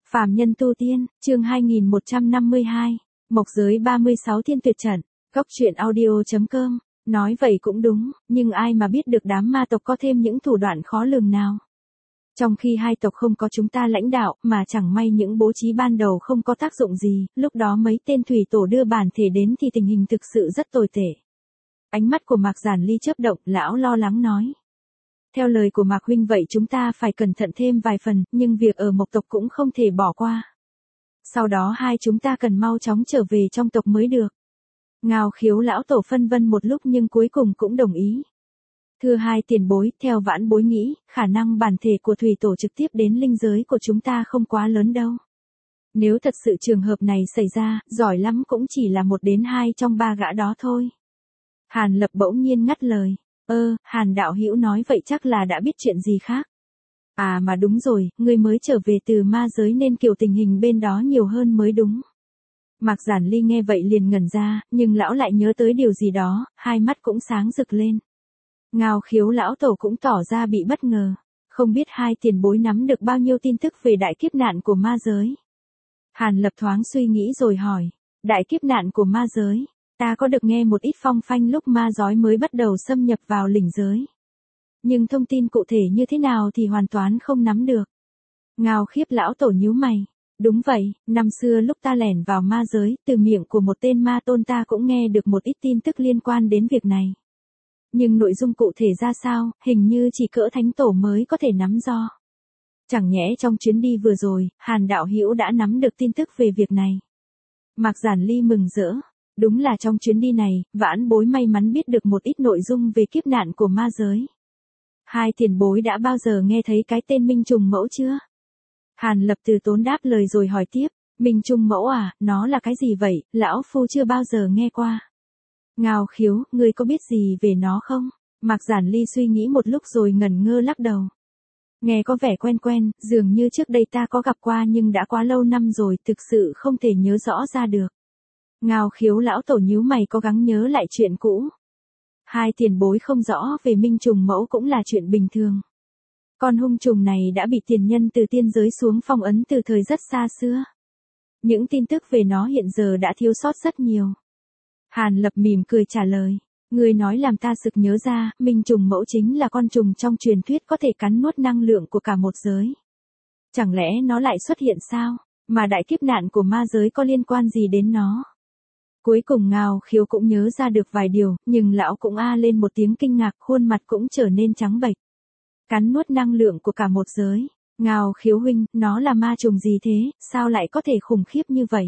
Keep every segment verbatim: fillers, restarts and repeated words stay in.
Phàm nhân tu tiên, chương hai nghìn một trăm năm mươi hai, Mộc giới ba mươi sáu thiên tuyệt trận, Cốc truyện audio chấm com, nói vậy cũng đúng, nhưng ai mà biết được đám ma tộc có thêm những thủ đoạn khó lường nào. Trong khi hai tộc không có chúng ta lãnh đạo, mà chẳng may những bố trí ban đầu không có tác dụng gì, lúc đó mấy tên thủy tổ đưa bản thể đến thì tình hình thực sự rất tồi tệ. Ánh mắt của Mạc Giản Ly chớp động, lão lo lắng nói. Theo lời của Mạc huynh vậy chúng ta phải cẩn thận thêm vài phần, nhưng việc ở Mộc tộc cũng không thể bỏ qua. Sau đó hai chúng ta cần mau chóng trở về trong tộc mới được. Ngao Khiếu lão tổ phân vân một lúc nhưng cuối cùng cũng đồng ý. Thưa hai tiền bối, theo vãn bối nghĩ, khả năng bản thể của thủy tổ trực tiếp đến linh giới của chúng ta không quá lớn đâu. Nếu thật sự trường hợp này xảy ra, giỏi lắm cũng chỉ là một đến hai trong ba gã đó thôi. Hàn Lập bỗng nhiên ngắt lời. Ơ, Hàn đạo hữu nói vậy chắc là đã biết chuyện gì khác. À mà đúng rồi, ngươi mới trở về từ ma giới nên kiểu tình hình bên đó nhiều hơn mới đúng. Mạc Giản Ly nghe vậy liền ngẩn ra, nhưng lão lại nhớ tới điều gì đó, hai mắt cũng sáng rực lên. Ngao Khiếu lão tổ cũng tỏ ra bị bất ngờ, không biết hai tiền bối nắm được bao nhiêu tin tức về đại kiếp nạn của ma giới. Hàn Lập thoáng suy nghĩ rồi hỏi, đại kiếp nạn của ma giới, ta có được nghe một ít phong phanh lúc ma giới mới bắt đầu xâm nhập vào linh giới. Nhưng thông tin cụ thể như thế nào thì hoàn toàn không nắm được. Ngao Khiếp lão tổ nhíu mày. Đúng vậy, năm xưa lúc ta lẻn vào ma giới, từ miệng của một tên ma tôn ta cũng nghe được một ít tin tức liên quan đến việc này. Nhưng nội dung cụ thể ra sao, hình như chỉ cỡ thánh tổ mới có thể nắm do. Chẳng nhẽ trong chuyến đi vừa rồi, Hàn đạo hữu đã nắm được tin tức về việc này. Mạc Giản Ly mừng rỡ. Đúng là trong chuyến đi này, vãn bối may mắn biết được một ít nội dung về kiếp nạn của ma giới. Hai tiền bối đã bao giờ nghe thấy cái tên Minh Trùng Mẫu chưa? Hàn Lập từ tốn đáp lời rồi hỏi tiếp, Minh Trùng Mẫu à, nó là cái gì vậy, lão phu chưa bao giờ nghe qua. Ngao Khiếu, ngươi có biết gì về nó không? Mạc Giản Ly suy nghĩ một lúc rồi ngẩn ngơ lắc đầu. Nghe có vẻ quen quen, dường như trước đây ta có gặp qua nhưng đã quá lâu năm rồi, thực sự không thể nhớ rõ ra được. Ngao Khiếu lão tổ nhíu mày cố gắng nhớ lại chuyện cũ. Hai tiền bối không rõ về Minh Trùng Mẫu cũng là chuyện bình thường. Con hung trùng này đã bị tiền nhân từ tiên giới xuống phong ấn từ thời rất xa xưa. Những tin tức về nó hiện giờ đã thiếu sót rất nhiều. Hàn Lập mỉm cười trả lời. Người nói làm ta sực nhớ ra, Minh Trùng Mẫu chính là con trùng trong truyền thuyết có thể cắn nuốt năng lượng của cả một giới. Chẳng lẽ nó lại xuất hiện sao? Mà đại kiếp nạn của ma giới có liên quan gì đến nó? Cuối cùng Ngao Khiếu cũng nhớ ra được vài điều, nhưng lão cũng a lên một tiếng kinh ngạc, khuôn mặt cũng trở nên trắng bệch. Cắn nuốt năng lượng của cả một giới. Ngao Khiếu huynh, nó là ma trùng gì thế, sao lại có thể khủng khiếp như vậy?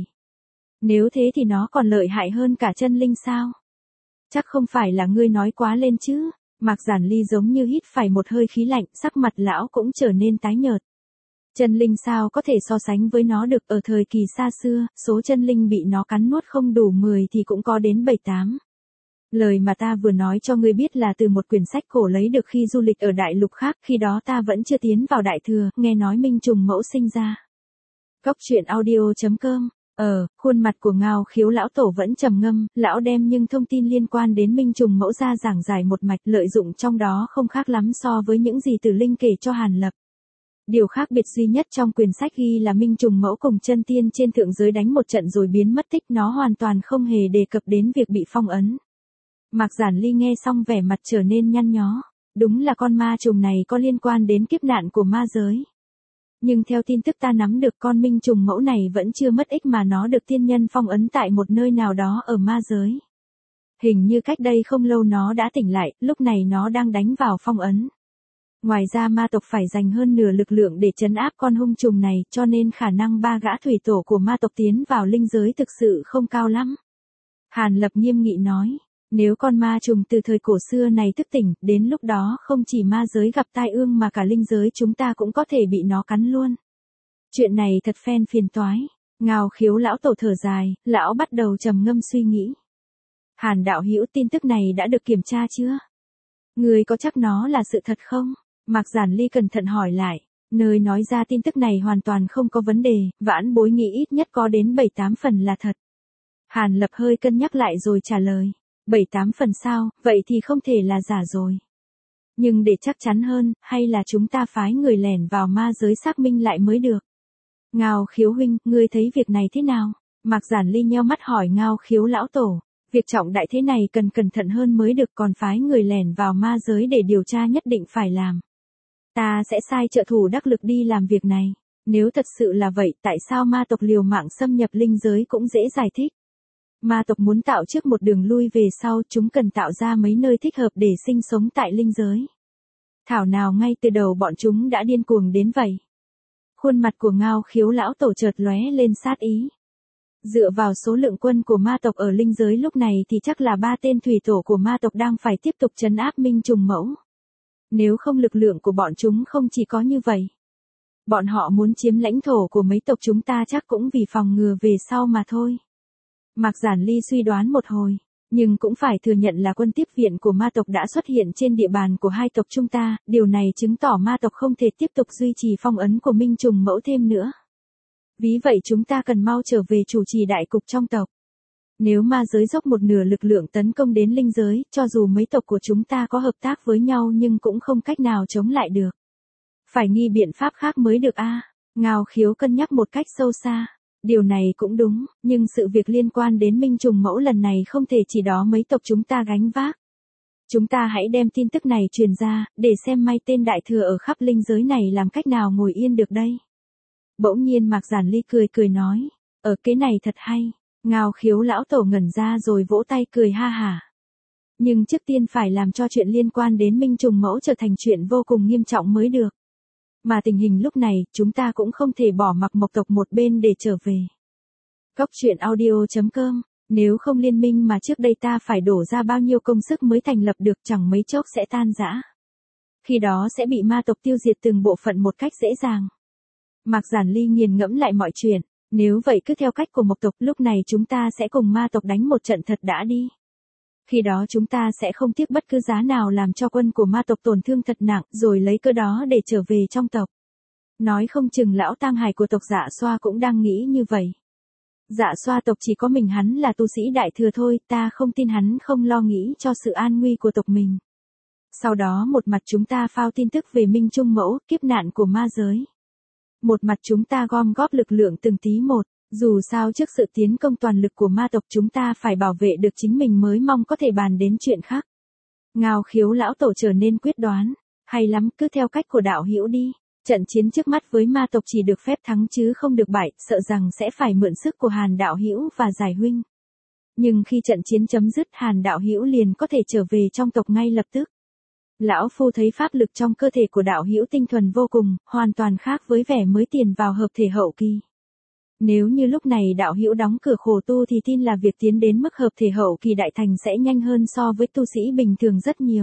Nếu thế thì nó còn lợi hại hơn cả chân linh sao? Chắc không phải là ngươi nói quá lên chứ? Mạc Giản Ly giống như hít phải một hơi khí lạnh, sắc mặt lão cũng trở nên tái nhợt. Chân linh sao có thể so sánh với nó được, ở thời kỳ xa xưa, số chân linh bị nó cắn nuốt không đủ mười thì cũng có đến bảy tám. Lời mà ta vừa nói cho ngươi biết là từ một quyển sách cổ lấy được khi du lịch ở đại lục khác, khi đó ta vẫn chưa tiến vào đại thừa, nghe nói Minh Trùng Mẫu sinh ra. Cốc truyện audio chấm com. Ờ, khuôn mặt của Ngao Khiếu lão tổ vẫn trầm ngâm, lão đem nhưng thông tin liên quan đến Minh Trùng Mẫu ra giảng giải một mạch, lợi dụng trong đó không khác lắm so với những gì Tử Linh kể cho Hàn Lập. Điều khác biệt duy nhất trong quyển sách ghi là Minh Trùng Mẫu cùng chân tiên trên thượng giới đánh một trận rồi biến mất tích, nó hoàn toàn không hề đề cập đến việc bị phong ấn. Mạc Giản Ly nghe xong vẻ mặt trở nên nhăn nhó, đúng là con ma trùng này có liên quan đến kiếp nạn của ma giới. Nhưng theo tin tức ta nắm được con Minh Trùng Mẫu này vẫn chưa mất ích mà nó được tiên nhân phong ấn tại một nơi nào đó ở ma giới. Hình như cách đây không lâu nó đã tỉnh lại, lúc này nó đang đánh vào phong ấn. Ngoài ra ma tộc phải dành hơn nửa lực lượng để trấn áp con hung trùng này, cho nên khả năng ba gã thủy tổ của ma tộc tiến vào linh giới thực sự không cao lắm. Hàn Lập nghiêm nghị nói, nếu con ma trùng từ thời cổ xưa này thức tỉnh, đến lúc đó không chỉ ma giới gặp tai ương mà cả linh giới chúng ta cũng có thể bị nó cắn luôn. Chuyện này thật phen phiền toái. Ngao Khiếu lão tổ thở dài, lão bắt đầu trầm ngâm suy nghĩ. Hàn đạo hữu, tin tức này đã được kiểm tra chưa? Người có chắc nó là sự thật không? Mạc Giản Ly cẩn thận hỏi lại. Nơi nói ra tin tức này hoàn toàn không có vấn đề, vãn bối nghĩ ít nhất có đến bảy tám phần là thật. Hàn Lập hơi cân nhắc lại rồi trả lời. bảy tám phần sao, vậy thì không thể là giả rồi. Nhưng để chắc chắn hơn, hay là chúng ta phái người lẻn vào ma giới xác minh lại mới được. Ngao Khiếu huynh, ngươi thấy việc này thế nào? Mạc Giản Ly nheo mắt hỏi Ngao Khiếu lão tổ. Việc trọng đại thế này cần cẩn thận hơn mới được, còn phái người lẻn vào ma giới để điều tra nhất định phải làm. Ta sẽ sai trợ thủ đắc lực đi làm việc này. Nếu thật sự là vậy, tại sao ma tộc liều mạng xâm nhập linh giới cũng dễ giải thích. Ma tộc muốn tạo trước một đường lui về sau, chúng cần tạo ra mấy nơi thích hợp để sinh sống tại linh giới. Thảo nào ngay từ đầu bọn chúng đã điên cuồng đến vậy. Khuôn mặt của Ngao Khiếu lão tổ chợt lóe lên sát ý. Dựa vào số lượng quân của ma tộc ở linh giới lúc này thì chắc là ba tên thủy tổ của ma tộc đang phải tiếp tục trấn áp Minh Trùng Mẫu. Nếu không lực lượng của bọn chúng không chỉ có như vậy. Bọn họ muốn chiếm lãnh thổ của mấy tộc chúng ta chắc cũng vì phòng ngừa về sau mà thôi. Mạc Giản Ly suy đoán một hồi, nhưng cũng phải thừa nhận là quân tiếp viện của ma tộc đã xuất hiện trên địa bàn của hai tộc chúng ta, điều này chứng tỏ ma tộc không thể tiếp tục duy trì phong ấn của Minh Trùng Mẫu thêm nữa. Vì vậy chúng ta cần mau trở về chủ trì đại cục trong tộc. Nếu ma giới dốc một nửa lực lượng tấn công đến linh giới, cho dù mấy tộc của chúng ta có hợp tác với nhau nhưng cũng không cách nào chống lại được. Phải nghi biện pháp khác mới được a. À. Ngao Khiếu cân nhắc một cách sâu xa. Điều này cũng đúng, nhưng sự việc liên quan đến Minh Trùng Mẫu lần này không thể chỉ đó mấy tộc chúng ta gánh vác. Chúng ta hãy đem tin tức này truyền ra, để xem may tên đại thừa ở khắp linh giới này làm cách nào ngồi yên được đây. Bỗng nhiên Mạc Giản Ly cười cười nói, ở cái này thật hay. Ngao Khiếu lão tổ ngẩn ra rồi vỗ tay cười ha hả. Nhưng trước tiên phải làm cho chuyện liên quan đến Minh Trùng Mẫu trở thành chuyện vô cùng nghiêm trọng mới được. Mà tình hình lúc này, chúng ta cũng không thể bỏ mặc Mộc tộc một bên để trở về. Cốc truyện audio chấm com, nếu không liên minh mà trước đây ta phải đổ ra bao nhiêu công sức mới thành lập được, chẳng mấy chốc sẽ tan rã. Khi đó sẽ bị ma tộc tiêu diệt từng bộ phận một cách dễ dàng. Mạc Giản Ly nghiền ngẫm lại mọi chuyện, nếu vậy cứ theo cách của Mộc tộc, lúc này chúng ta sẽ cùng ma tộc đánh một trận thật đã đi. Khi đó chúng ta sẽ không tiếc bất cứ giá nào làm cho quân của ma tộc tổn thương thật nặng, rồi lấy cơ đó để trở về trong tộc. Nói không chừng lão tang hải của tộc Dạ Xoa cũng đang nghĩ như vậy. Dạ Xoa tộc chỉ có mình hắn là tu sĩ đại thừa thôi, ta không tin hắn không lo nghĩ cho sự an nguy của tộc mình. Sau đó một mặt chúng ta phao tin tức về Minh Trung Mẫu, kiếp nạn của ma giới. Một mặt chúng ta gom góp lực lượng từng tí một. Dù sao trước sự tiến công toàn lực của ma tộc chúng ta phải bảo vệ được chính mình mới mong có thể bàn đến chuyện khác. Ngao Khiếu lão tổ trở nên quyết đoán. Hay lắm, cứ theo cách của đạo hữu đi. Trận chiến trước mắt với ma tộc chỉ được phép thắng chứ không được bại, sợ rằng sẽ phải mượn sức của Hàn đạo hữu và Giải huynh. Nhưng khi trận chiến chấm dứt, Hàn đạo hữu liền có thể trở về trong tộc ngay lập tức. Lão phu thấy pháp lực trong cơ thể của đạo hữu tinh thuần vô cùng, hoàn toàn khác với vẻ mới tiền vào hợp thể hậu kỳ. Nếu như lúc này đạo hữu đóng cửa khổ tu thì tin là việc tiến đến mức hợp thể hậu kỳ đại thành sẽ nhanh hơn so với tu sĩ bình thường rất nhiều.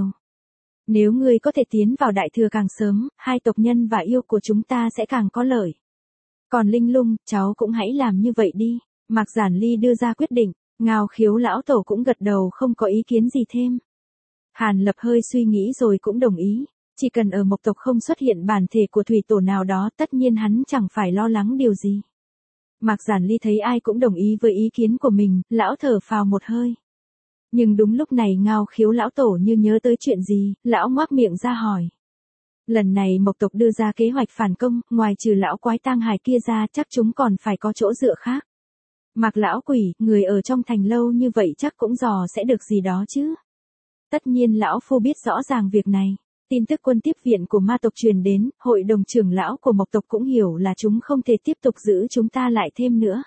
Nếu ngươi có thể tiến vào đại thừa càng sớm, hai tộc nhân và yêu của chúng ta sẽ càng có lợi. Còn Linh Lung, cháu cũng hãy làm như vậy đi. Mạc Giản Ly đưa ra quyết định, Ngao Khiếu lão tổ cũng gật đầu không có ý kiến gì thêm. Hàn Lập hơi suy nghĩ rồi cũng đồng ý. Chỉ cần ở Mộc tộc không xuất hiện bản thể của thủy tổ nào đó, tất nhiên hắn chẳng phải lo lắng điều gì. Mạc Giản Ly thấy ai cũng đồng ý với ý kiến của mình, lão thở phào một hơi. Nhưng đúng lúc này Ngao Khiếu lão tổ như nhớ tới chuyện gì, lão ngoác miệng ra hỏi. Lần này Mộc tộc đưa ra kế hoạch phản công, ngoài trừ lão quái tang hải kia ra chắc chúng còn phải có chỗ dựa khác. Mạc lão quỷ, người ở trong thành lâu như vậy chắc cũng dò sẽ được gì đó chứ. Tất nhiên lão phu biết rõ ràng việc này. Tin tức quân tiếp viện của ma tộc truyền đến, hội đồng trưởng lão của Mộc tộc cũng hiểu là chúng không thể tiếp tục giữ chúng ta lại thêm nữa.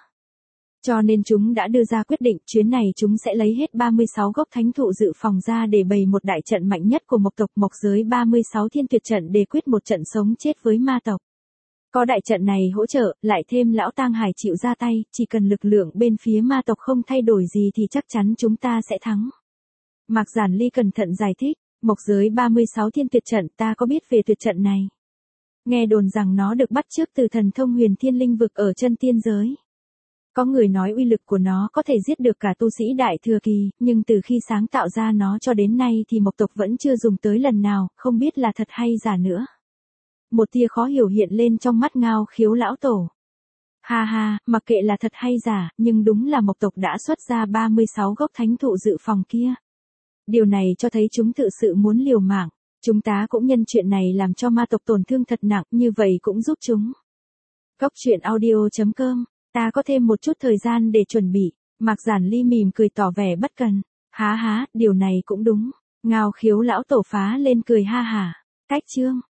Cho nên chúng đã đưa ra quyết định chuyến này chúng sẽ lấy hết ba mươi sáu gốc thánh thụ dự phòng ra để bày một đại trận mạnh nhất của Mộc tộc, Mộc giới ba mươi sáu thiên tuyệt trận để quyết một trận sống chết với ma tộc. Có đại trận này hỗ trợ, lại thêm lão tang hải chịu ra tay, chỉ cần lực lượng bên phía ma tộc không thay đổi gì thì chắc chắn chúng ta sẽ thắng. Mạc Giản Ly cẩn thận giải thích. Mộc giới ba mươi sáu thiên tuyệt trận, ta có biết về tuyệt trận này. Nghe đồn rằng nó được bắt chước từ thần thông huyền thiên linh vực ở chân tiên giới. Có người nói uy lực của nó có thể giết được cả tu sĩ đại thừa kỳ, nhưng từ khi sáng tạo ra nó cho đến nay thì Mộc tộc vẫn chưa dùng tới lần nào, không biết là thật hay giả nữa. Một tia khó hiểu hiện lên trong mắt Ngao Khiếu lão tổ. Ha ha, mặc kệ là thật hay giả, nhưng đúng là Mộc tộc đã xuất ra ba mươi sáu gốc thánh thụ dự phòng kia. Điều này cho thấy chúng tự sự muốn liều mạng. Chúng ta cũng nhân chuyện này làm cho ma tộc tổn thương thật nặng, như vậy cũng giúp chúng Cốc truyện audio chấm com, ta có thêm một chút thời gian để chuẩn bị. Mạc Giản Ly mỉm cười tỏ vẻ bất cần. Há há, điều này cũng đúng. Ngao Khiếu lão tổ phá lên cười ha hả. Cách chương.